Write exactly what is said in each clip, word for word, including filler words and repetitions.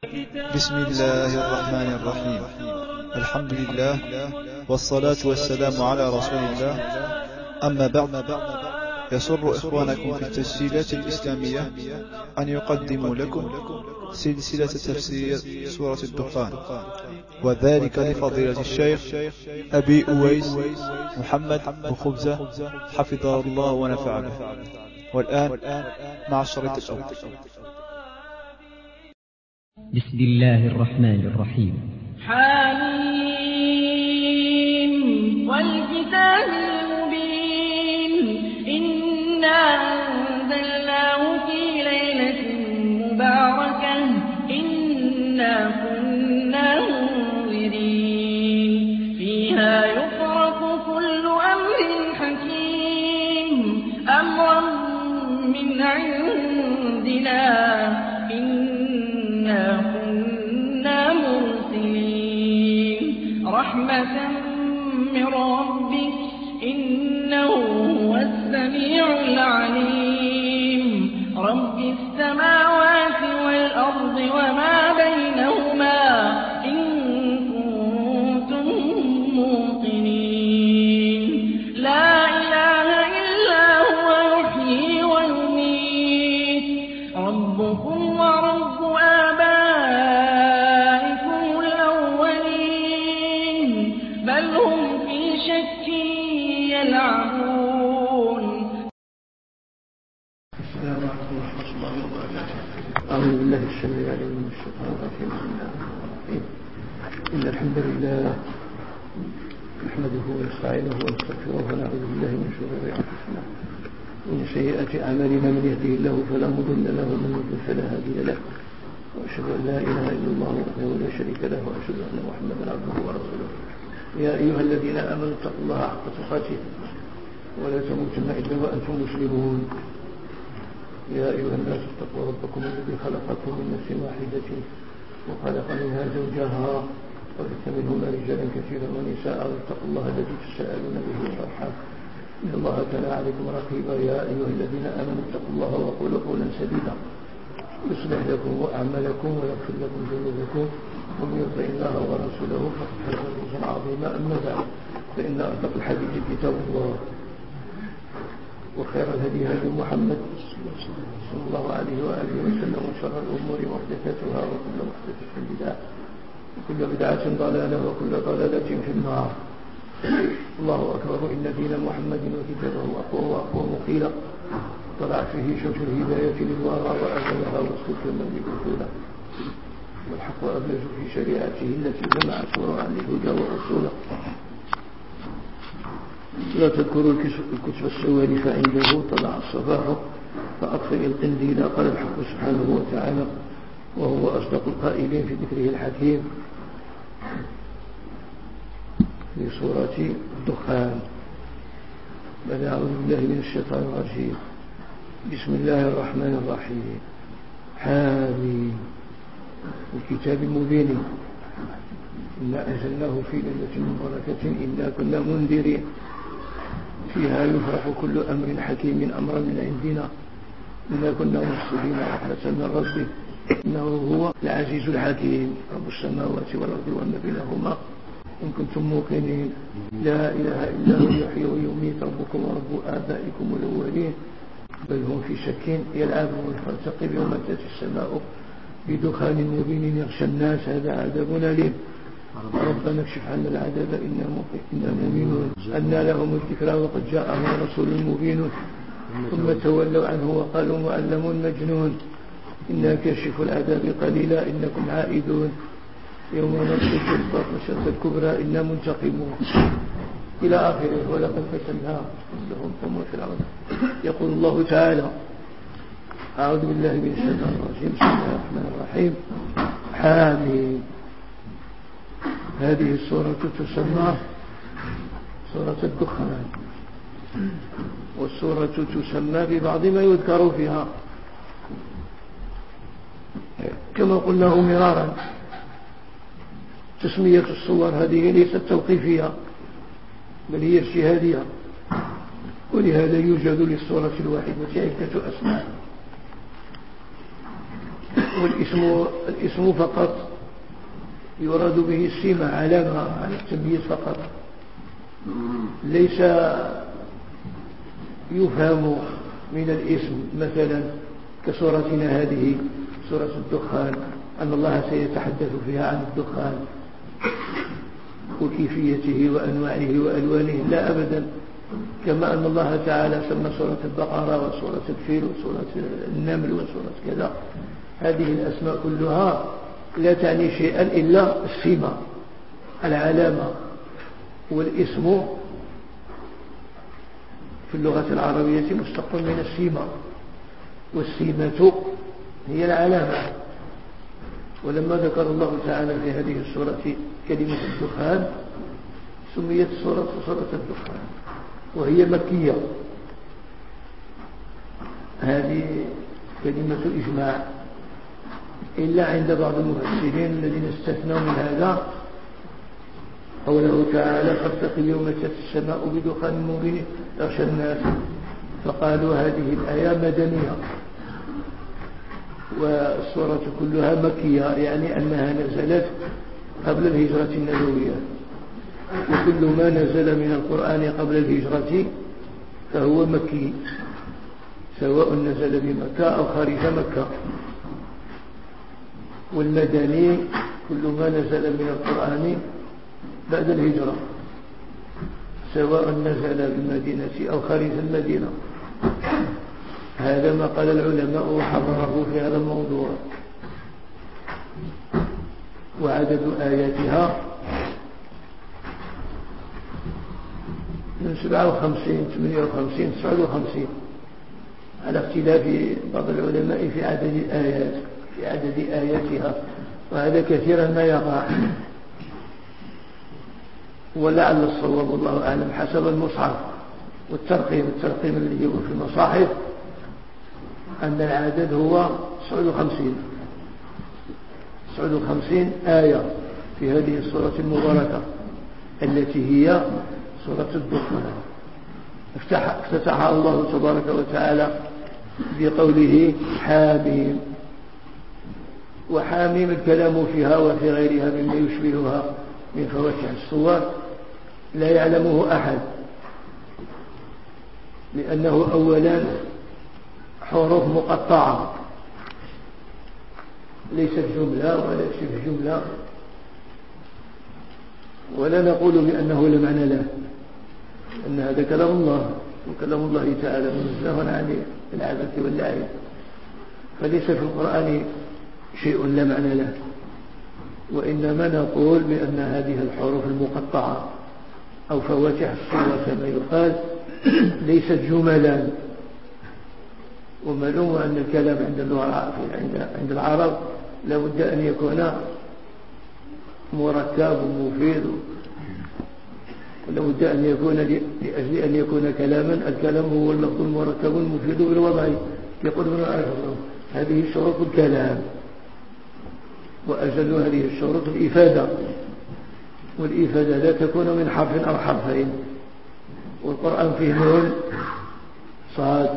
بسم الله الرحمن الرحيم. الحمد لله والصلاة والسلام على رسول الله. أما بعد، يسر إخوانكم في التسجيلات الإسلامية أن يقدموا لكم سلسلة تفسير سورة الدخان، وذلك لفضيلة الشيخ أبي أويس محمد بخبزة حفظه الله ونفع به. والآن مع الشريط الأول. بسم الله الرحمن الرحيم. حميم والكتاب المبين، إنا أنزلناه في ليلة مباركة إنا كنا منذرين فيها يفرق كل أمر حكيم أمرا من عندنا إنا كنا مرسلين رحمة من ربك إنه هو السميع العليم رب السماوات والأرض وما بينهما إن كنتم موقنين لا إله إلا هو يحيي ويميت ربكم ورب آبائكم الأولين بل هم في شك يلعبون. السلام عليكم ورحمة الله وبركاته. أعوذ بالله السميع العليم من الشيطان الرجيم. بسم الله الرحمن الرحيم. إن الحمد لله نحمده ونستعينه ونستغفره ونعوذ بالله من شرور أنفسنا ومن سيئات أعمالنا، من يهده الله فلا مضل له ومن يضلل فلا هادي له، وأشهد أن لا إله إلا الله وحده لا شريك له، وأشهد أن محمدا عبده ورسوله. يا أيها الذين آمنوا اتقوا الله حق تقاته ولا تموتن إلا وأنتم مسلمون. يا أيها الناس اتقوا ربكم الذي خلقكم من نفس واحدة وخلق منها زوجها وبث منهما رجالا كثيرا ونساء، واتقوا الله الذي تساءلون به والأرحام إن الله كان عليكم رقيبا. يا أيها الذين آمنوا اتقوا الله وقولوا قولا سديدا يصلح لكم أعمالكم ويغفر لكم ذنوبكم، ومن يطع الله ورسوله فقد فاز فوزا عظيما. أما بعد، فإن أصدق الحديث كتاب الله، وخير الهدي هدي محمد صلى الله عليه وآله وسلم، وشر الأمور محدثاتها وكل محدثة بدعة وكل بدعة ضلالة وكل ضلالة في النار. الله أكبر. إن دين محمد وكتابه أقوى وأقوى مقيلا، طلع فيه شمس الهداية للورى وأزلها واستكمل بأصوله، والحق أبلج في شريعته التي جمعت فروعا للهدى وأصوله. لا تذكروا الكتب السواري فعنده طلع الصباح فأطفئ القنديل. قال الحق سبحانه وتعالى وهو أصدق القائلين في ذكره الحكيم في سورة الدخان. بعد أعوذ بالله من الشيطان الرجيم. بسم الله الرحمن الرحيم. حاميم الكتاب المبين إنا أنزلناه في ليلة مباركة إنا كنا منذرين فيها يفرق كل أمر حكيم أمرا من عندنا إنا كنا مرسلين رحمة من ربه إنه هو العزيز الحكيم رب السماوات والأرض وما بينهما إن كنتم موقنين لا إله إلا هو يحيي ويميت ربكم ورب آبائكم الأولين بل هم في شك يلعبون. فارتقب يوم تأتي السماء بدخان مبين يغشى الناس هذا عذاب أليم. ربنا اكشف عنا العذاب إنا مؤمنون. أنى لهم الذكرى وقد جاءهم رسول مبين ثم تولوا عنه وقالوا معلم مجنون. إنا كاشف العذاب قليلا إنكم عائدون يوم نبطش البطشة الكبرى إنا منتقمون إلى آخره. ولقد فتنا لهم قوم فرعون. يقول الله تعالى أعوذ بالله من الشيطان الرجيم. بسم الله الرحمن الرحيم. حاميم. هذه السورة تسمى سورة الدخان، والسورة تسمى ببعض ما يذكر فيها كما قلنا مرارا. تسمية الصور هذه ليست توقيفية بل هي اجتهادية، ولهذا يوجد للسورة الواحدة عدة أسماء والاسم الاسم فقط يراد به السمة، علامة على التمييز فقط، ليس يفهم من الاسم مثلا كسورتنا هذه سورة الدخان أن الله سيتحدث فيها عن الدخان وكيفيته وأنواعه وألوانه، لا أبدا. كما أن الله تعالى سمى سورة البقرة وسورة الفيل وسورة النمل وسورة كذا، هذه الأسماء كلها لا تعني شيئا إلا السمة، العلامة. والاسم في اللغة العربية مشتق من السمة، والسمة هي العلامة. ولما ذكر الله تعالى في هذه السورة كلمة الدخان سميت سورة سورة الدخان، وهي مكية. هذه كلمة إجماع، إلا عند بعض المفسرين الذين استثنوا من هذا قوله تعالى فارتقب يوم تأتي السماء بدخان مبين يغشى الناس، فقالوا هذه الآية مدنية والسورة كلها مكية، يعني أنها نزلت قبل الهجرة النبوية. وكل ما نزل من القرآن قبل الهجرة فهو مكي، سواء نزل بمكة أو خارج مكة. والمدني كل ما نزل من القرآن بعد الهجرة، سواء نزل بالمدينة أو خارج المدينة. هذا ما قال العلماء وحضره في هذا الموضوع. وعدد آياتها من سبعة وخمسين ثمانية وخمسين تسعة وخمسين، على اختلاف بعض العلماء في عدد الآيات في عدد آياتها، وهذا كثيرا ما يقع. ولعل الصواب والله أعلم حسب المصحف والترقيم الترقيم الذي هو في المصاحف أن العدد هو تسعة وخمسين تسعة وخمسين آية في هذه السورة المباركة التي هي سورة الدخان. افتتحها الله تبارك وتعالى بقوله حاميم. وحاميم الكلام فيها وفي غيرها مما يشبهها من فواكه الصور لا يعلمه أحد، لأنه أولا حروف مقطعة ليست جملة ولا شبه جملة، ولا نقول بأنه لا معنى له، أن هذا كلام الله وكلام الله تعالى منزه عن العبث واللعب، فليس في القرآن شيء لا معنى له. وإنما نقول بأن هذه الحروف المقطعة أو فواتح الصور كما يقال ليست جملا. ومعلوم أن الكلام عند اللغة عند العرب لا بد أن يكون مركب ومفيد، ولا بد أن يكون لأجل أن يكون كلاما الكلام هو اللفظ المركب المفيد بالوضع. يقول ابن عارف هذه شروط الكلام، وأجل هذه الشروط الإفادة، والإفادة لا تكون من حرف أو حرفين. والقرآن فيه نون صاد،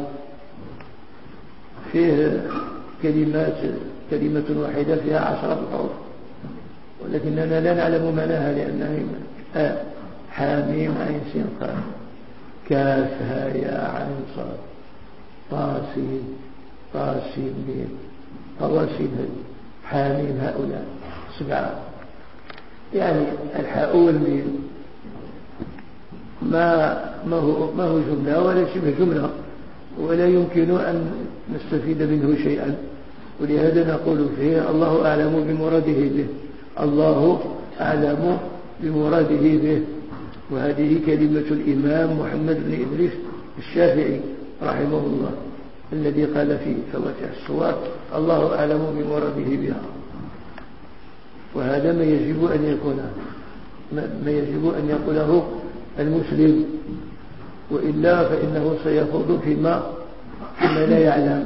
فيه كلمات كلمة واحدة فيها عشرة حروف، ولكننا لا نعلم معناها لأنها آه حاميم عين سين قاف كاف ها يا عين صاد طاسين طاسين ميم طواسين حاميم هؤلاء سبعة. يعني الحاء والميم ما ما هو ما هو جملة ولا شبه جملة، ولا يمكن أن نستفيد منه شيئا. ولهذا نقول فيه الله أعلم بمراده به، الله أعلم بمراده به. وهذه كلمة الإمام محمد بن إدريس الشافعي رحمه الله الذي قال في فواتح الصور الله أعلم بمراده بها. وهذا ما يجب أن يكون ما يجب أن يقوله المسلم، وإلا فإنه سيخوض فيما فيما لا يعلم.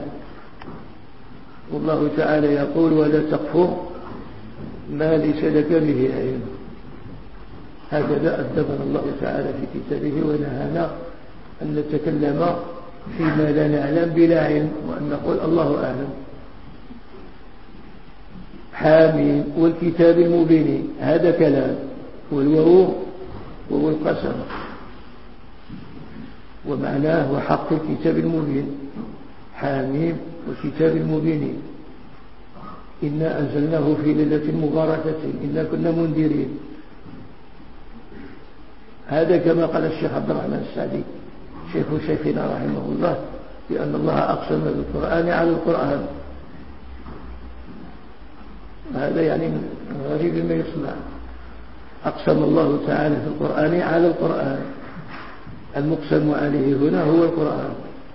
والله تعالى يقول ولا تقف ما ليس لك به علم. هكذا أدبنا الله تعالى في كتابه ونهانا أن نتكلم فيما لا نعلم بلا علم، وأن نقول الله أعلم. حامين والكتاب المبين، هذا كلام، والواو وهو القسم، ومعناه وحق الكتاب المبين، حاميم والكتاب المبين إنا أنزلناه في ليلة مباركة إنا كنا منذرين. هذا كما قال الشيخ عبد الرحمن السعدي شيخ شيخنا رحمه الله بأن الله أقسم بالقرآن على القرآن. هذا يعني غريب ما يسمع. أقسم الله تعالى في القرآن على القرآن، المقسم عليه هنا هو القرآن.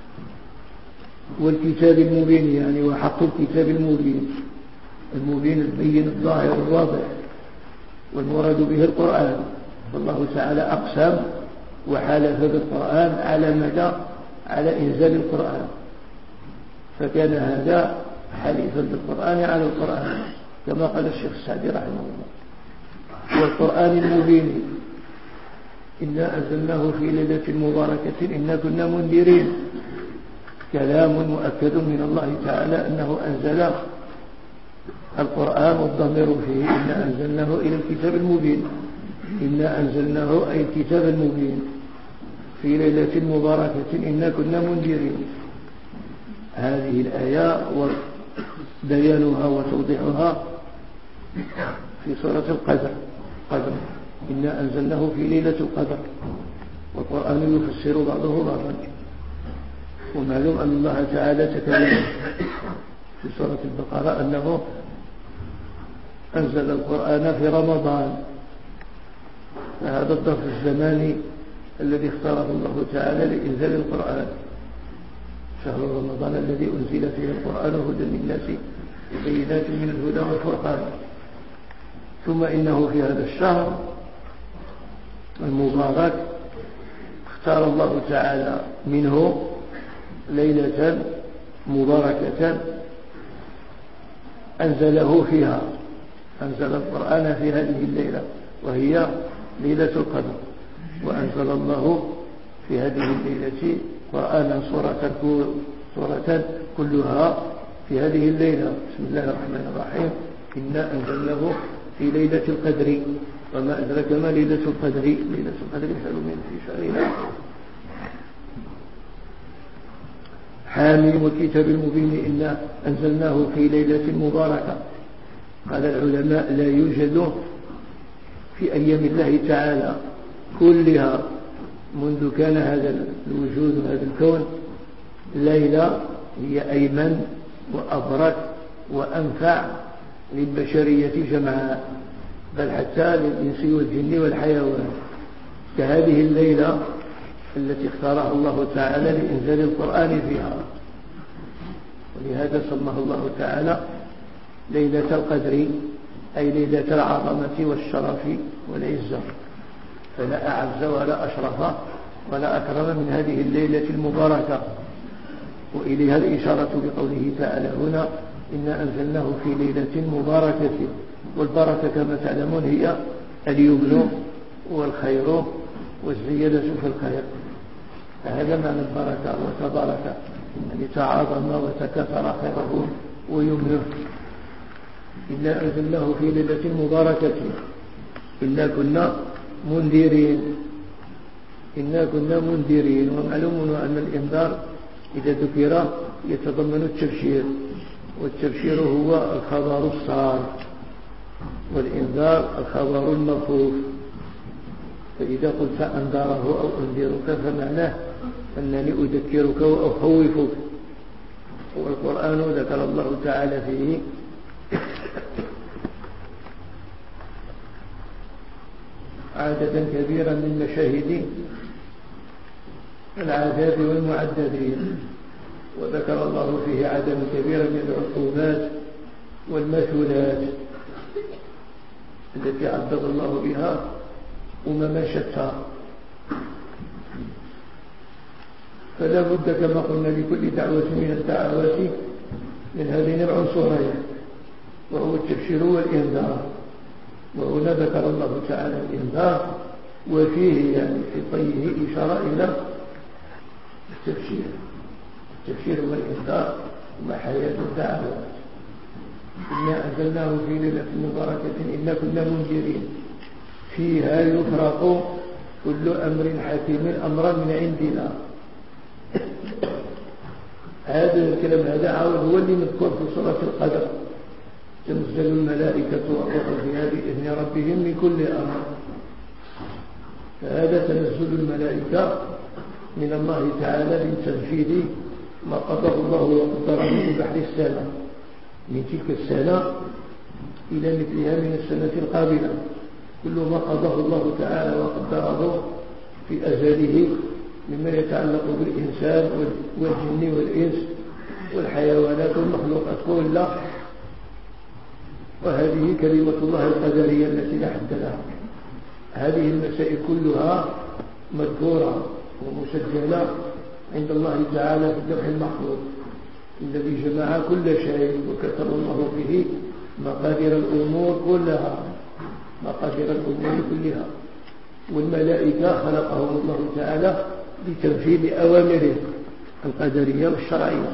والكتاب المبين يعني وحق الكتاب المبين، المبين البين الظاهر الواضح، والمراد به القرآن. فالله تعالى أقسم وحالف بالقرآن على مدى على إنزال القرآن، فكان هذا حليفا بالقرآن على القرآن كما قال الشيخ السعدي رحمه الله. والقرآن المبين إنا أنزلناه في ليلة مباركة إنا كنا منذرين، كلام مؤكد من الله تعالى أنه أنزل القرآن والضمير فيه إنا أنزلناه إلى الكتاب المبين، إنا أنزلناه أي الكتاب المبين في ليلة مباركة إنا كنا منذرين. هذه الآية وبيانها وتوضيحها في سورة القدر، قدر إنا أنزلناه في ليلة القدر، والقرآن يفسر بعضه بعضا. ومعلوم أن الله تعالى تكلم في سورة البقرة أنه أنزل القرآن في رمضان، فهذا الظرف الزماني الذي اختاره الله تعالى لإنزال القرآن، شهر رمضان الذي أنزل فيه القرآن هدى للناس وبينات من الهدى والفرقان. ثم إنه في هذا الشهر المبارك اختار الله تعالى منه ليلة مباركة أنزله فيها، أنزل القرآن في هذه الليلة وهي ليلة القدر. وأنزل الله في هذه الليلة قرآنا سورة, سورة كلها في هذه الليلة. بسم الله الرحمن الرحيم إنا أنزلناه في ليلة القدر وما أدرك ما ليلة القدر، ليلة القدر خير من في شهرها. حاميم والكتاب المبين إنا أنزلناه في ليلة مباركة. قال العلماء لا يوجد في أيام الله تعالى كلها منذ كان هذا الوجود وهذا الكون ليلة هي أيمن وأبرك وأنفع للبشرية جمعاء، بل حتى للإنس والجن والحيوان، كهذه الليلة التي اختارها الله تعالى لإنزال القرآن فيها. ولهذا سماه الله تعالى ليلة القدر، أي ليلة العظمة والشرف والعزة، فلا أعز ولا أشرف ولا أكرم من هذه الليلة المباركة. وإليها الإشارة بقوله تعالى هنا إنا أنزلناه في ليلة مباركة. والبركة كما تعلمون هي اليمن والخير والزيادة في الخير، هذا معنى البركة وتبارك، يعني تعاظم وتكاثر خيره ويمنه. إنا أنزلناه في ليلة مباركة إنا كنا منذرين، إنا كنا منذرين. ومعلوم أن الإنذار إذا ذكر يتضمن التبشير، والتبشير هو الخبر الصار، والإنذار الخبر المخوف. فإذا قلت أنذره أو أنذرك فمعناه أنني أذكرك وأخوفك. والقرآن ذكر الله تعالى فيه عددا كبيرا من مشاهد العذاب والمعذبين، وذكر الله فيه عددا كبيرا من العقوبات والمثلات التي عذب الله بها أمما شتى. فلا بد كما قلنا لكل دعوة من الدعوات من هذين العنصرين، وهو التبشير والإنذار. وهنا ذكر الله تعالى الإنذار وفيه يعني في طيه إشارة إلى التبشير. التبشير والإنذار هما حياة الدعوات، إنا أنزلناه في ليلة مباركة إنا كنا منذرين فيها يفرق كل أمر حكيم أمرا من عندنا. هذا الكلام هذا عاود هو اللي مذكور في سورة القدر، تنزل الملائكة والروح فيها بإذن ربهم من كل أمر. فهذا تنزل الملائكة من الله تعالى لتنفيذ ما قضاه الله وقدره في بحر السنة، من تلك السنة إلى مثلها من السنة القابلة، كل ما قضاه الله تعالى وقدره في أزله مما يتعلق بالإنسان والجن والإنس والحيوانات والمخلوقات كلها. وهذه كلمة الله القدرية التي لا حد لها. هذه المسائل كلها مذكورة ومسجلة عند الله تعالى في اللوح المحفوظ الذي جمع كل شيء وكتب الله به مقادير الأمور كلها، مقادير الأمور كلها. والملائكة خلقهم الله تعالى لتنفيذ أوامره القدرية والشرعية.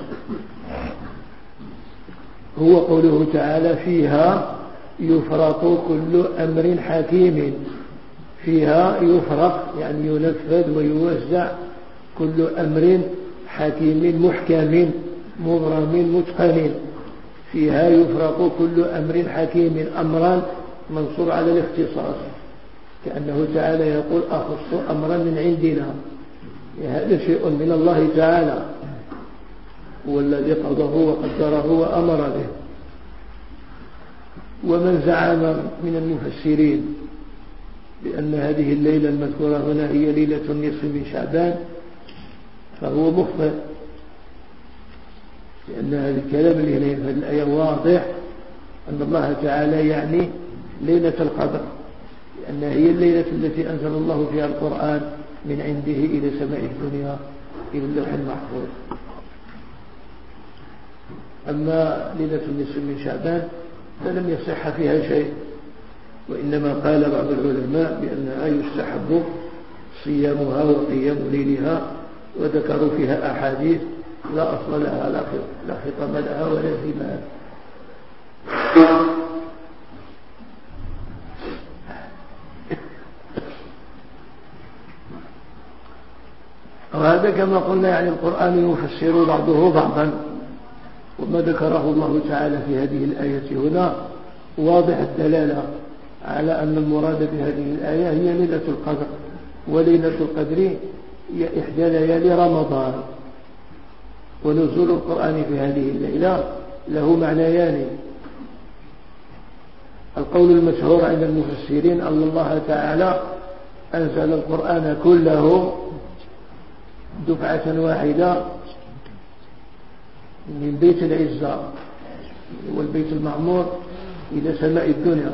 هو قوله تعالى فيها يفرق كل أمر حكيم، فيها يفرق يعني ينفذ ويوزع كل أمر حكيم محكم مبرم متقن. فيها يفرق كل أمر حكيم، أمرا منصوب على الاختصاص، كأنه تعالى يقول أخص أمرا من عندنا. هذا شيء من الله تعالى، هو الذي قضاه وقدره وأمر به. ومن زعم من المفسرين بأن هذه الليلة المذكورة هنا هي ليلة النصف من شعبان فهو مخطئ، لأن هذا الكلام اللي هنا في الآية واضح أن الله تعالى يعني ليلة القدر، لأن هي الليلة التي أنزل الله فيها القرآن من عنده إلى سماء الدنيا إلى اللوح المحفوظ. أما ليلة النصف من شعبان فلم يصح فيها شيء، وإنما قال بعض العلماء بأنها يستحب صيامها وقيام ليلها، وذكروا فيها أحاديث لا أصل لها لا خطم لها ولا زمان. وهذا كما قلنا يعني القرآن يفسر بعضه بعضا، وما ذكره الله تعالى في هذه الآية هنا واضح الدلالة على أن المراد بهذه الآية هي ليلة القدر، وليلة القدر هي إحدى ليالي رمضان. ونزول القرآن في هذه الليلة له معنيان. القول المشهور عند المفسرين أن الله تعالى أنزل القرآن كله دفعة واحدة من بيت العزة والبيت المعمور إلى سماء الدنيا،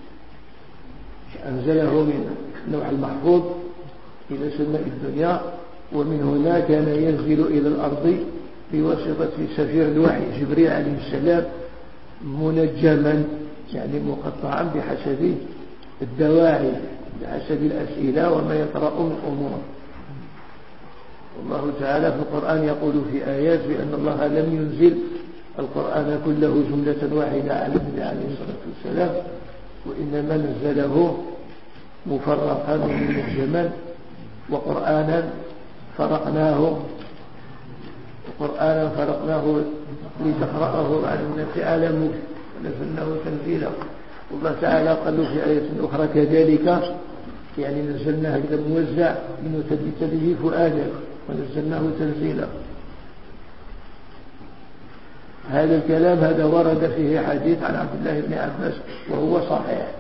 أنزله من اللوح المحفوظ إلى سماء الدنيا، ومن هنا كان ينزل إلى الأرض بواسطة سفير الوحي جبريل عليه السلام منجما يعني مقطعا بحسب الدواعي بحسب الأسئلة وما يطرأ من أمور. والله تعالى في القرآن يقول في آيات بأن الله لم ينزل القرآن كله جملة واحدة على النبي عليه الصلاة والسلام، وإنما نزله مفرقا ومنجما، وقرآنا فرقناه وقرآنا فرقناه لتقرأه على الناس على مكث ونزلناه تنزيلا. والله تعالى قال في آية أخرى كذلك يعني نزلناه كده موزع لنثبت به فؤادك ونزلناه تنزيلا. هذا الكلام هذا ورد فيه حديث عن عبد الله بن عباس وهو صحيح،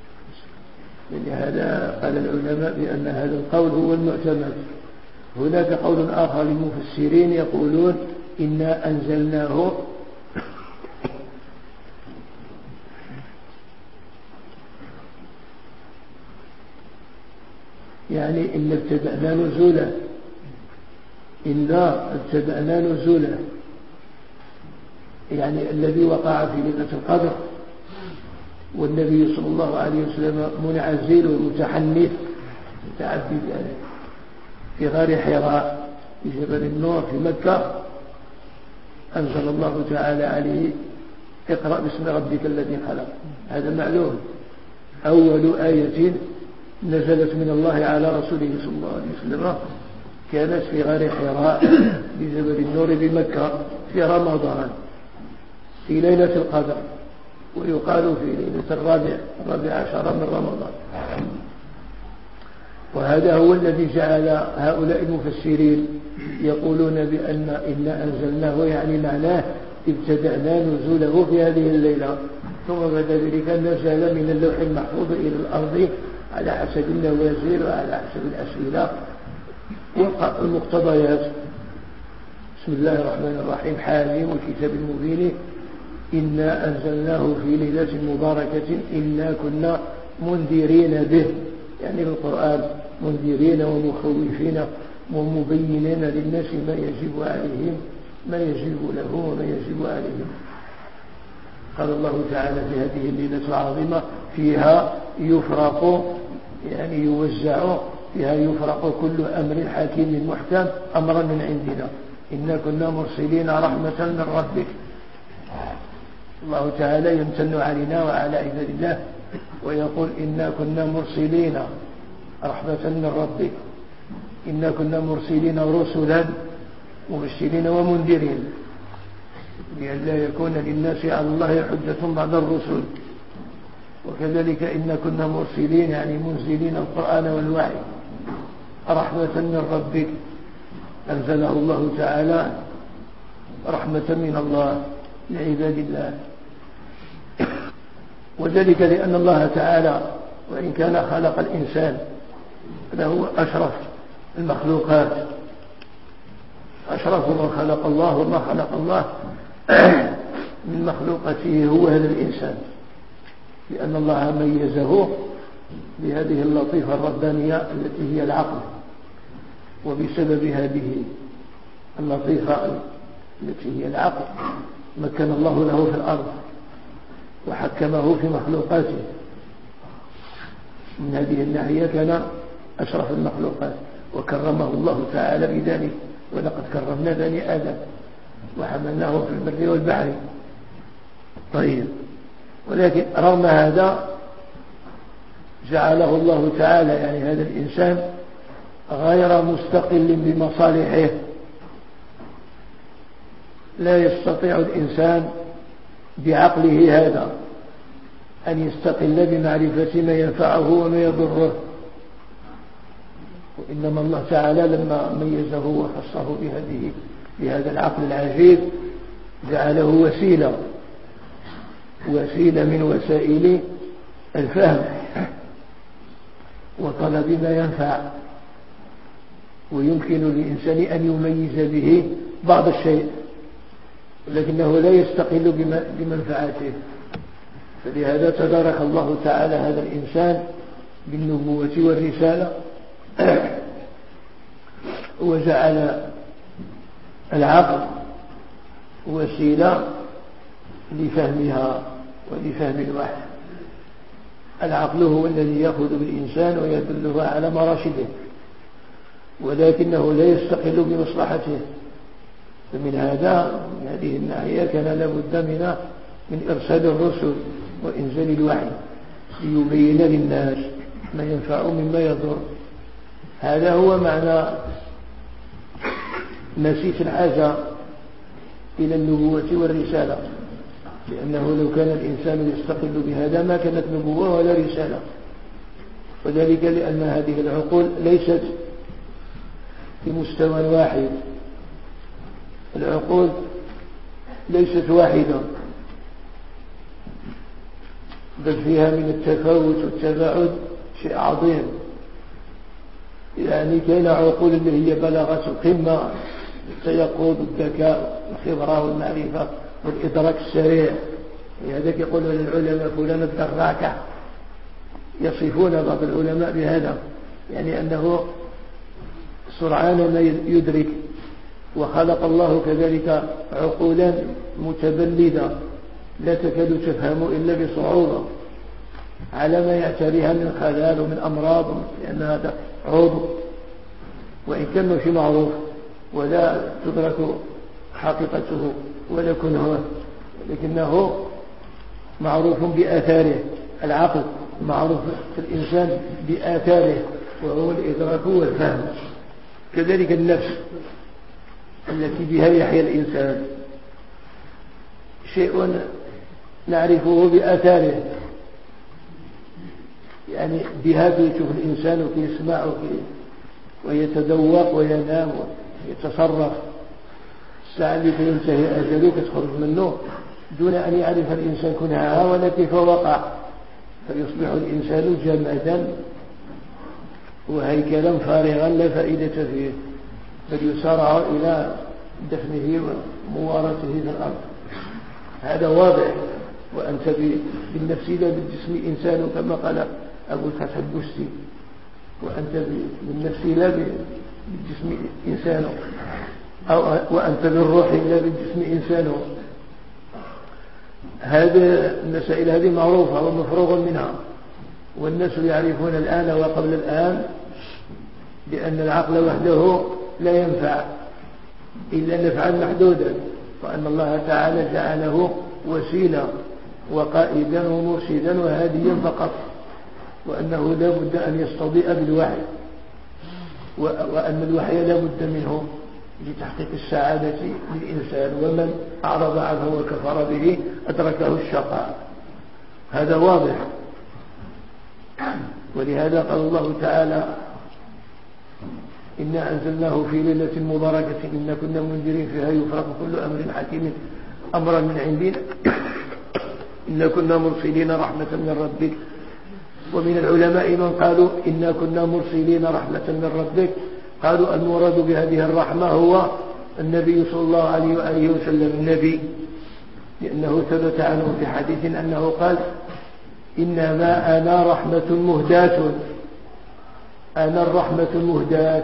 لهذا قال العلماء بأن هذا القول هو المعتمد. هناك قول آخر للمفسرين يقولون إنا أنزلناه يعني إن ابتدأنا نزوله، إنا ابتدأنا نزوله يعني الذي وقع في ليلة القدر، والنبي صلى الله عليه وسلم منعزل ومتحنث متعبد يعني في غار حراء في جبل النور في مكة، أنزل الله تعالى عليه اقرأ باسم ربك الذي خلق، هذا معلوم. أول آية نزلت من الله على رسوله صلى الله عليه وسلم كانت في غار حراء بجبل النور بمكة في رمضان في ليلة القدر، ويقال في ليلة الرابع الرابع عشر من رمضان. وهذا هو الذي جعل هؤلاء المفسرين يقولون بأن إنا أنزلناه يعني معناه ابتدأنا نزوله في هذه الليلة، ثم بعد ذلك نزل من اللوح المحفوظ إلى الأرض على حسب النوازل وعلى حسب الأسئلة والمقتضيات. بسم الله الرحمن الرحيم. حاميم الكتاب المبين إنا أنزلناه في ليلة مباركة إنا كنا منذرين به، يعني بالقرآن منذرين ومخوفين ومبينين للناس ما يجب عليهم ما يجب له وما يجب عليهم. قال الله تعالى في هذه الليلة العظيمة فيها يفرق يعني يوزع فيها يفرق كل أمر حكيم محكم أمرا من عندنا إنا كنا مرسلين رحمة من ربك. الله تعالى يمتن علينا وعلى عباد الله ويقول إنا كنا مرسلين رحمة من ربك، إنا كنا مرسلين رسلا مبشرين ومنذرين لئلا يكون للناس على الله حجة بعد الرسل. وكذلك إنا كنا مرسلين يعني منزلين القرآن والوحي رحمة من ربك، أنزله الله تعالى رحمة من الله لعباد الله. وذلك لأن الله تعالى وإن كان خلق الإنسان فهو أشرف المخلوقات، أشرف ما خلق الله، وما خلق الله من مخلوقته هو هذا الإنسان، لأن الله ميزه بهذه اللطيفة الربانية التي هي العقل. وبسبب هذه اللطيفة التي هي العقل مكن الله له في الأرض وحكمه في مخلوقاته. من هذه الناحية كان أشرف المخلوقات وكرمه الله تعالى بذلك، ولقد كرمنا بني آدم وحملناه في البر والبحر. طيب، ولكن رغم هذا جعله الله تعالى يعني هذا الإنسان غير مستقل بمصالحه. لا يستطيع الإنسان بعقله هذا أن يستقل بمعرفة ما ينفعه وما يضره، وإنما الله تعالى لما ميزه وخصه بهذه بهذا العقل العجيب جعله وسيلة وسيلة من وسائل الفهم وطلب ما ينفع، ويمكن للإنسان أن يميز به بعض الشيء لكنه لا يستقل بمنفعته. فلهذا تبارك الله تعالى هذا الإنسان بالنبوة والرسالة وجعل العقل وسيلة لفهمها ولفهم الوحي. العقل هو الذي يأخذ بالإنسان ويدله على مراشده، ولكنه لا يستقل بمصلحته. فمن هذا من هذه الناحية كان لابد من من إرسال الرسل وإنزال الوحي ليبين للناس ما ينفع مما يضر. هذا هو معنى مسيس الحاجة إلى النبوة والرسالة، لأنه لو كان الإنسان يستقل بهذا ما كانت نبوة ولا رسالة. وذلك لأن هذه العقول ليست في مستوى واحد، العقول ليست واحدة، بل فيها من التفاوت والتباعد شيء عظيم. يعني كاين عقول اللي هي بلغت القمة التيقظ والذكاء والخبرة والمعرفة والإدراك السريع، هذاك يقولون العلماء فلان الدراكة، يصفون بعض العلماء بهذا، يعني أنه سرعان ما يدرك. وخلق الله كذلك عقولا متبلدة لا تكاد تفهم إلا بصعوبة على ما يعتريها من خلال ومن أمراض، لأن هذا عضو وإن كان ماشي معروف ولا تدرك حقيقته ولا كنهه، لكنه معروف بآثاره، العقل معروف في الإنسان بآثاره وهو الإدراك والفهم. كذلك النفس التي بها يحيا الإنسان شيء نعرفه بآثاره، يعني بها يشوف الإنسان ويسمع ويتذوق وينام ويتصرف. الساعة اللي ينتهي أجله تخرج منه دون أن يعرف الإنسان كنهاها ولا كيف وقع، فيصبح الإنسان جمادا وهيكلا فارغا لا فائدة فيه، فليسارع إلى دفنه وموارثه في الأرض. هذا واضح. وأنت بالنفس لا بالجسم إنسان كما قال أبو الفتح البستي، وأنت بالنفس لا بالجسم إنسان، أو وأنت بالروح لا بالجسم إنسان. هذه المسائل هذه معروفة ومفروغ منها، والناس يعرفون الآن وقبل الآن بأن العقل وحده لا ينفع إلا نفعا محدودا، وأن الله تعالى جعله وسيلة وقائدا ومرشدا وهاديا فقط، وأنه لا بد أن يستضيء بالوحي، وأن الوحي لا بد منه لتحقيق السعادة للإنسان، ومن أعرض عنه وكفر به أدركه الشقاء. هذا واضح. ولهذا قال الله تعالى: إنا أنزلناه في ليلة مباركة إنا كنا منذرين فيها يفرق كل أمر حكيم أمرا من عندنا إنا كنا مرسلين رحمة من ربك. ومن العلماء من قالوا إنا كنا مرسلين رحمة من ربك، قالوا المراد بهذه الرحمة هو النبي صلى الله عليه وآله وسلم النبي، لأنه ثبت عنه في حديث أنه قال: إنما أنا رحمة مهداة. أنا الرحمة المهداة،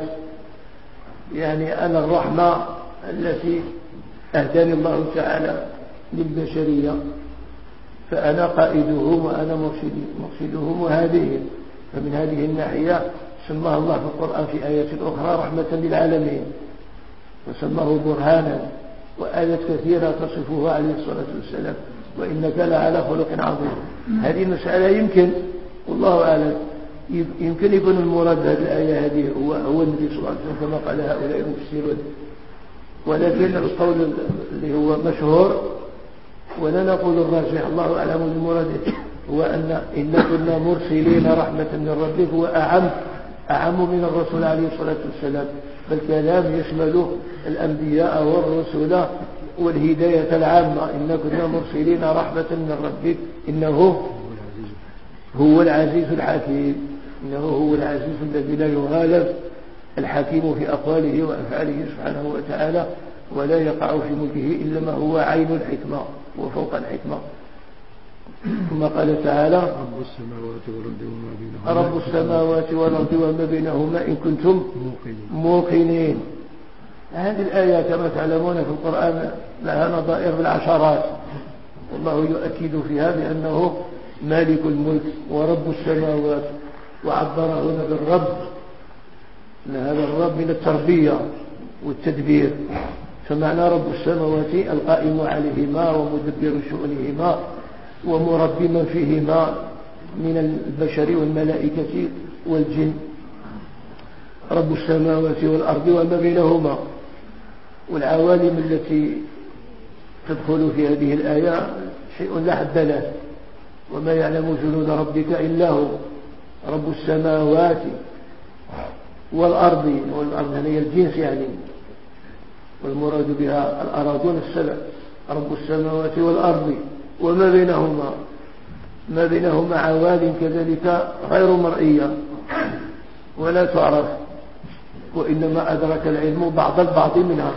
يعني أنا الرحمة التي أهداني الله تعالى للبشرية، فأنا قائدهم وأنا مرشدهم وهاديهم. فمن هذه الناحية سماه الله في القرآن في آيات أخرى رحمة للعالمين، وسماه برهانا، وآيات كثيرة تصفه عليه الصلاة والسلام: وإنك لعلى خلق عظيم. هذه المسألة يمكن والله أعلم يمكن يكون المراد هذه الآية هذه هو, هو النبي صلى الله عليه وسلم كما قال هؤلاء المفسرون، ولكن القول اللي هو مشهور ولا نقول الراجح الله أعلم بمراده هو أن إن كنا مرسلين رحمة من ربك هو أعم أعم من الرسول عليه الصلاة والسلام، فالكلام يشمل الأنبياء والرسل والهداية العامة. إن كنا مرسلين رحمة من ربك إنه هو العزيز الحكيم، إنه هو العزيز الذي لا يغالب، الحكيم في أقواله وأفعاله سبحانه وتعالى، ولا يقع في ملكه إلا ما هو عين الحكمة وفوق الحكمة. ثم قال تعالى: رب السماوات والأرض وما بينهما رب السماوات والأرض وما بينهما إن كنتم موقنين. هذه الآية كما تعلمون في القرآن لها نظائر بالعشرات، والله يؤكد فيها بأنه مالك الملك ورب السماوات، وعبر هنا بالرب، أن هذا الرب من التربية والتدبير، فمعنى رب السماوات القائم عليهما ومدبر شؤونهما ومربي من فيهما من البشر والملائكة والجن. رب السماوات والأرض وما بينهما، والعوالم التي تدخل في هذه الآية شيء لا حد له، وما يعلم جنود ربك إلا هو. رب السماوات والأرض، والأرض هي الجنس يعني، والمراد بها الأراضون السبع. رب السماوات والأرض وما بينهما، ما بينهما عوالم كذلك غير مرئية ولا تعرف، وإنما أدرك العلم بعض البعض منها.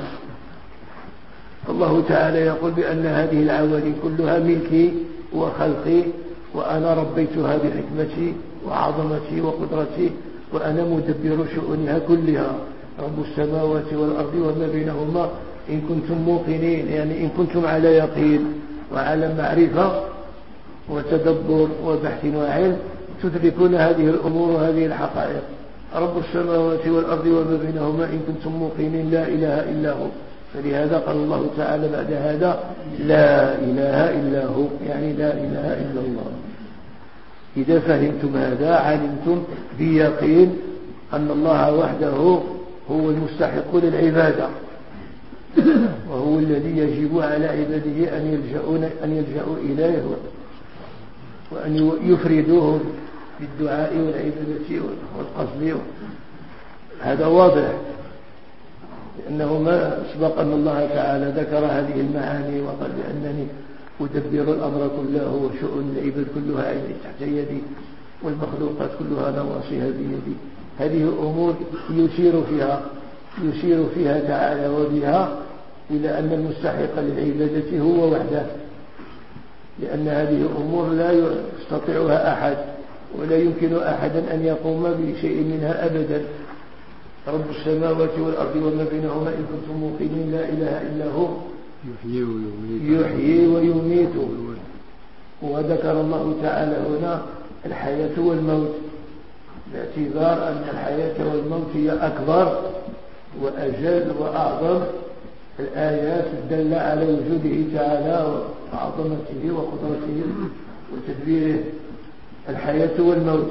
الله تعالى يقول بأن هذه العوالم كلها ملكي وخلقي، وأنا ربيتها بحكمتي وعظمتي وقدرتي، وأنا مدبر شؤونها كلها. رب السماوات والأرض وما بينهما إن كنتم موقنين، يعني إن كنتم على يقين وعلى معرفة وتدبر وبحث وعلم تدركون هذه الأمور وهذه الحقائق. رب السماوات والأرض وما بينهما إن كنتم موقنين لا إله إلا هو. فلهذا قال الله تعالى بعد هذا لا إله إلا هو، يعني لا إله إلا الله. إذا فهمتم هذا علمتم بيقين أن الله وحده هو المستحق للعبادة، وهو الذي يجب على عباده أن يلجأوا, أن يلجأوا إليه وأن يفردوه بالدعاء والعبادة والقصد. هذا واضح، لأنه ما سبق أن الله تعالى ذكر هذه المعاني وقال بأنني أدبر الأمر كله وشؤون العباد كلها تحت يدي والمخلوقات كلها نواصيها بيدي. هذه أمور يشير فيها يشير فيها تعالى وبها إلى أن المستحق للعبادة هو وحده، لأن هذه أمور لا يستطيعها أحد ولا يمكن أحدا أن يقوم بشيء منها أبدا. رب السماوات والأرض وما بينهما إن كنتم موقنين لا إله إلا هو يحيي ويميت, يحيي ويميت. وذكر الله تعالى هنا الحياة والموت باعتبار أن الحياة والموت هي أكبر وأجل وأعظم الآيات الدالة على وجوده تعالى وعظمته وقدرته وتدبيره. الحياة والموت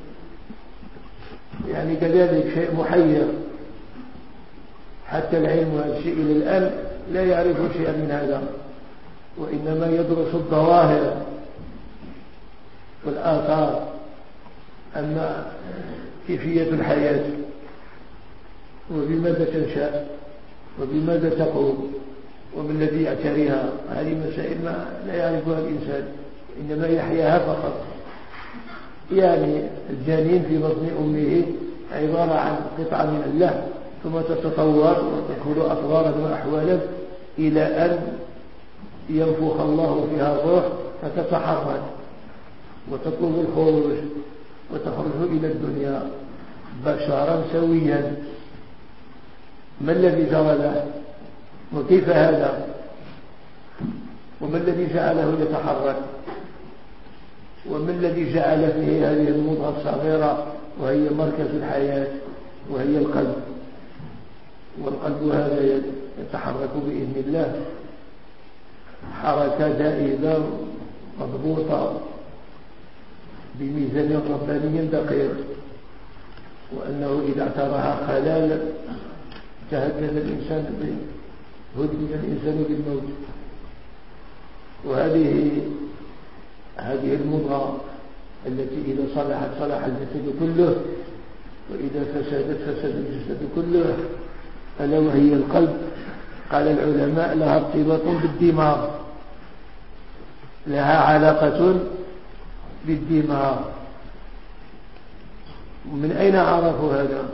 يعني كذلك شيء محير، حتى العلم هذا الشيء إلى الآن لا يعرف شيئا من هذا، وإنما يدرس الظواهر والآثار. أما كيفية الحياة وبماذا تنشأ وبماذا تقوم وما الذي يعتريها، هذه مسائل ما لا يعرفها الإنسان، إنما يحياها فقط. يعني الجنين في بطن أمه عبارة عن قطعة من اللحم ثم تتطور وتدخل أطوارا وأحوالا إلى أن ينفخ الله فيها الروح فتتحرك وتطلب الخروج وتخرج إلى الدنيا بشرا سويا. ما الذي جرى له وكيف هذا وما الذي جعله يتحرك وما الذي جعل فيه هذه المضغة الصغيرة وهي مركز الحياة وهي القلب. والقلب هذا يتحرك بإذن الله حركة دائبة مضبوطة بميزان رباني دقيق، وأنه إذا اعترها خلال تهدد الإنسان هدد الإنسان بالموت. وهذه هذه المضغة التي إذا صلحت صلح الجسد كله وإذا فسدت فسد الجسد كله، ألا وهي القلب. قال العلماء لها ارتباط بالدماغ، لها علاقة بالدماغ. من أين عرفوا هذا؟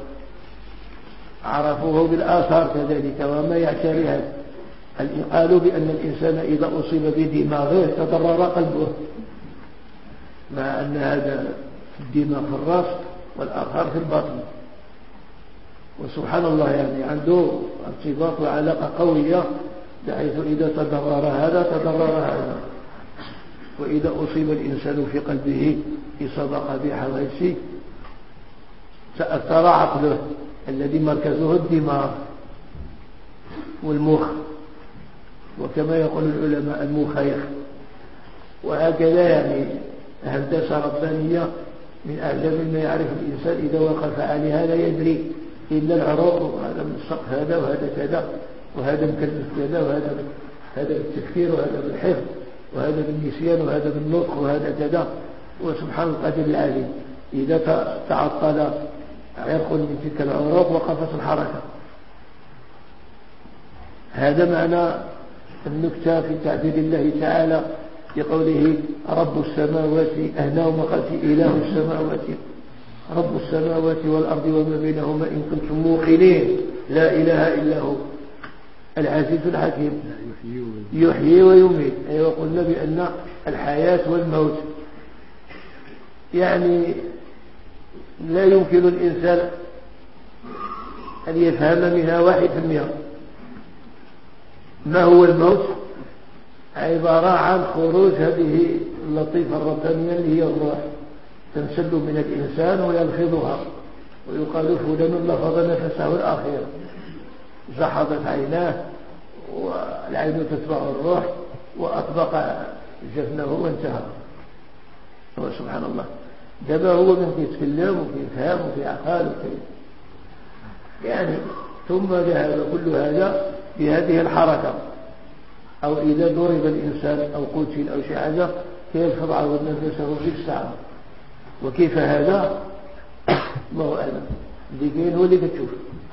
عرفوه بالآثار كذلك وما يعتريها. قالوا بأن الإنسان إذا أصيب بدماغه تضرر قلبه، مع أن هذا في الدماغ في الرأس والآخر في البطن. وسبحان الله يعني عنده ارتباط وعلاقة قوية، بحيث إذا تضرر هذا تضرر هذا. وإذا أصيب الإنسان في قلبه إصابة قبيحة وهيسي تأثر عقله الذي مركزه الدماغ والمخ، وكما يقول العلماء المخيخ. وهكذا يعني هندسة ربانية من أعجب ما يعرف الإنسان إذا وقف عليها لا يدري إلا العروق، وهذا من السقف هذا وهذا كذا وهذا مكلف كذا وهذا هذا بالتفكير وهذا بالحفظ وهذا بالنسيان وهذا بالنطق وهذا كذا. وسبحان القادر العليم إذا تعطل عرق من تلك العروق وقفت الحركة. هذا معنى النكتة في تعبير الله تعالى بقوله رب السماوات أهنا ومقالت إله السماوات رب السماوات والأرض وما بينهما إن كنتم موقنين لا إله إلا هو العزيز الحكيم يحيي ويميت. أي وقلنا بأن الحياة والموت يعني لا يمكن الإنسان أن يفهم منها واحد في المئة. ما هو الموت؟ عبارة عن خروج هذه اللطيفة الربانية اللي هي الروح تنسل من الإنسان ويلفظها، ويقال فلان لفظ نفسه الأخير، جحظت عيناه والعين تتبع الروح وأطبق جفنه وانتهى. سبحان الله. دابا هو من يتكلم ويفهم ويعقل وكي يعني ثم ذهب كل هذا بهذه الحركة، أو إذا ضرب الإنسان أو قتل أو شيء هذا يلفظ عرض نفسه في الساعة. وكيف هذا؟ الله أعلم. ذيكين هو اللي بتشوف.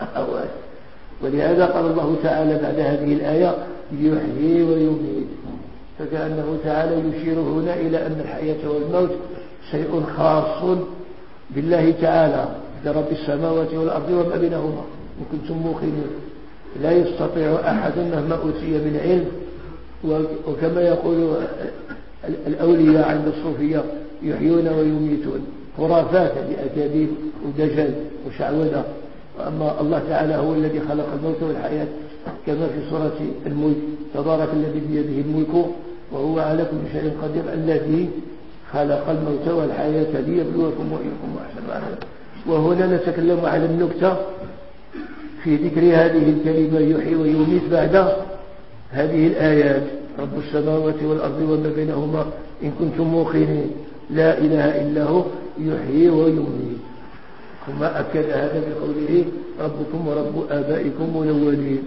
ولهذا قال الله تعالى بعد هذه الآية يحيي ويميت، فكأنه تعالى يشير هنا إلى أن الحياة والموت شيء خاص بالله تعالى برب السماوات والأرض وما بينهما إن كنتم موقنين. لا يستطيع أحد مهما أوتي من علم، وكما يقول الأولياء عند الصوفية يحيون ويميتون، خرافات بأكاذيب ودجل وشعوذة. وأما الله تعالى هو الذي خلق الموت والحياة كما في سورة الملك: تبارك الذي بيده الملك وهو على كل شيء قدير الذي خلق الموت والحياة ليبلوكم وأيكم أحسن عملا. وهنا نتكلم على النكتة في ذكر هذه الكلمة يحيي ويميت بعد هذه الآيات: رب السماوات والأرض وما بينهما إن كنتم موقنين لا إله إلا هو يحيي ويميت. ثم أكد هذا بقوله: ربكم ورب آبائكم الأولين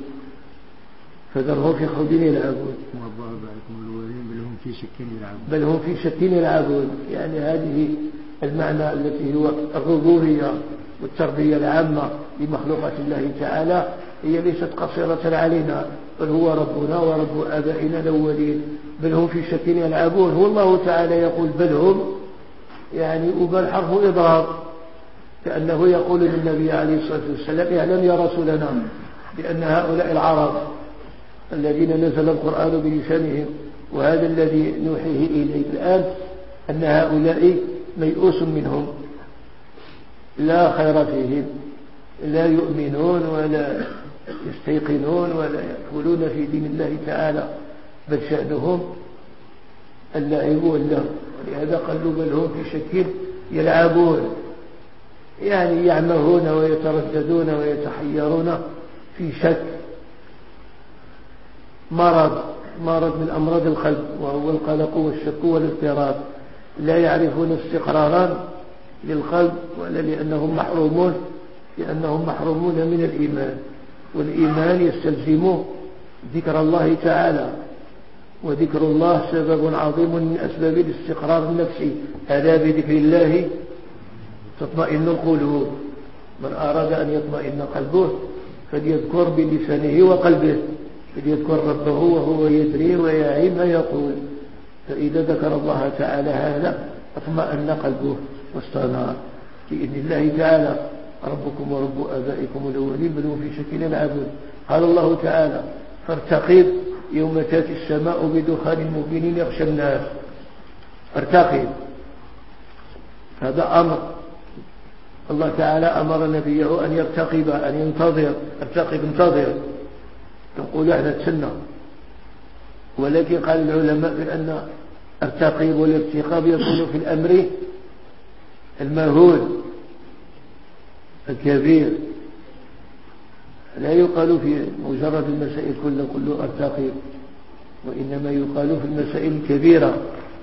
فذرهم في خوضهم يلعبون. ورب آبائكم الأولين بل هم في شك يلعبون. بل هم في شك يلعبون. يعني هذه المعنى التي هو الربوبية والتربية العامة لمخلوقات الله تعالى هي ليست قصيرة علينا، بل هو ربنا ورب آبائنا الأولين. بل هم في شك يلعبون. هو الله تعالى يقول بل هم، يعني وبل حرف إضراب، كأنه يقول للنبي عليه الصلاة والسلام: اعلم يا رسولنا بأن هؤلاء العرب الذين نزل القرآن بلسانهم وهذا الذي نوحيه إليك الآن أن هؤلاء ميؤوس منهم، لا خير فيهم، لا يؤمنون ولا يستيقنون ولا يدخلون في دين الله تعالى، بل شأنهم اللعب واللهو. ولهذا قالوا بل هم في شك يلعبون، يعني يعمهون ويترددون ويتحيرون في شك، مرض مرض من أمراض القلب، وهو القلق والشك والاضطراب. لا يعرفون استقرارا للقلب، ولا لأنهم محرومون لأنهم محرومون من الإيمان. والإيمان يستلزم ذكر الله تعالى، وذكر الله سبب عظيم من أسباب الاستقرار النفسي. ألا بذكر الله تطمئن القلوب. من أراد أن يطمئن قلبه فليذكر بلسانه وقلبه، فليذكر ربه وهو يدري ويعي ما يقول. فإذا ذكر الله تعالى هذا اطمأن قلبه واستنار بإذن الله تعالى. ربكم ورب آبائكم الأولين بل هم في شك يلعبون. قال الله تعالى: فارتقب يوم تأتي السماء بدخان مبين يغشى الناس. ارتقب، هذا أمر. الله تعالى أمر نبيه أن يرتقب، أن ينتظر. ارتقب، انتظر. نقول احنا تسنى، ولكن قال العلماء بأن الترقيب والارتقاب يكون في الأمر المهول الكبير، لا يقال في مجرد المسائل كله كله ارتقيب، وإنما يقال في المسائل الكبيرة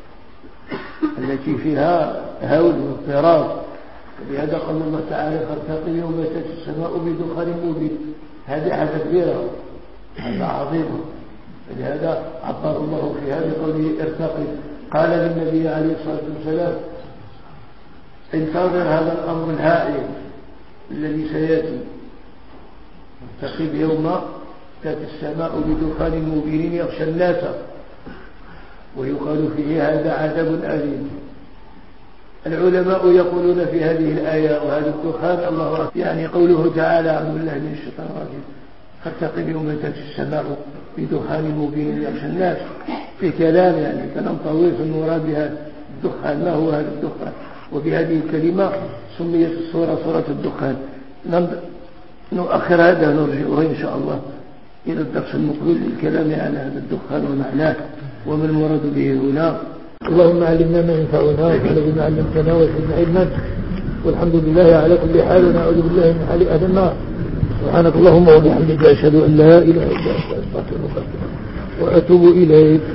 التي فيها هول واضطراب. ولهذا قال الله تعالى: فارتقب يوم تأتي السماء بدخان مبين. هذه حاجة كبيرة، حاجة عظيمة. ولهذا عبر الله في هذه قوله ارتقب. قال للنبي عليه الصلاة والسلام: انتظر هذا الأمر الهائل الذي سيأتي. ارتقب يوم تأتي السماء بدخان مبين يغشى الناس، ويقال فيه هذا عذاب أليم. العلماء يقولون في هذه الآية وهذا الدخان الله أكبر، يعني قوله تعالى: أعوذ بالله من الشيطان الرجيم، فارتقب يوم تأتي السماء بدخان مبين يغشى الناس، في كلام يعني كلام طويل في المراد بهذا الدخان. ما هو هذا الدخان؟ وبهذه الكلمة سميت السورة سورة الدخان. نؤخر هذا نرجعه إن شاء الله إلى الدرس المقبل للكلام على هذا الدخان ومعناه وما المراد به هنا. اللهم علمنا ما ينفعنا وانفعنا بما علمتنا وزدنا علما، والحمد لله على كل حال، ونعوذ بالله من حال أهل النار. سبحانك اللهم وبحمدك أشهد أن لا إله إلا أنت أستغفرك وأتوب إليك.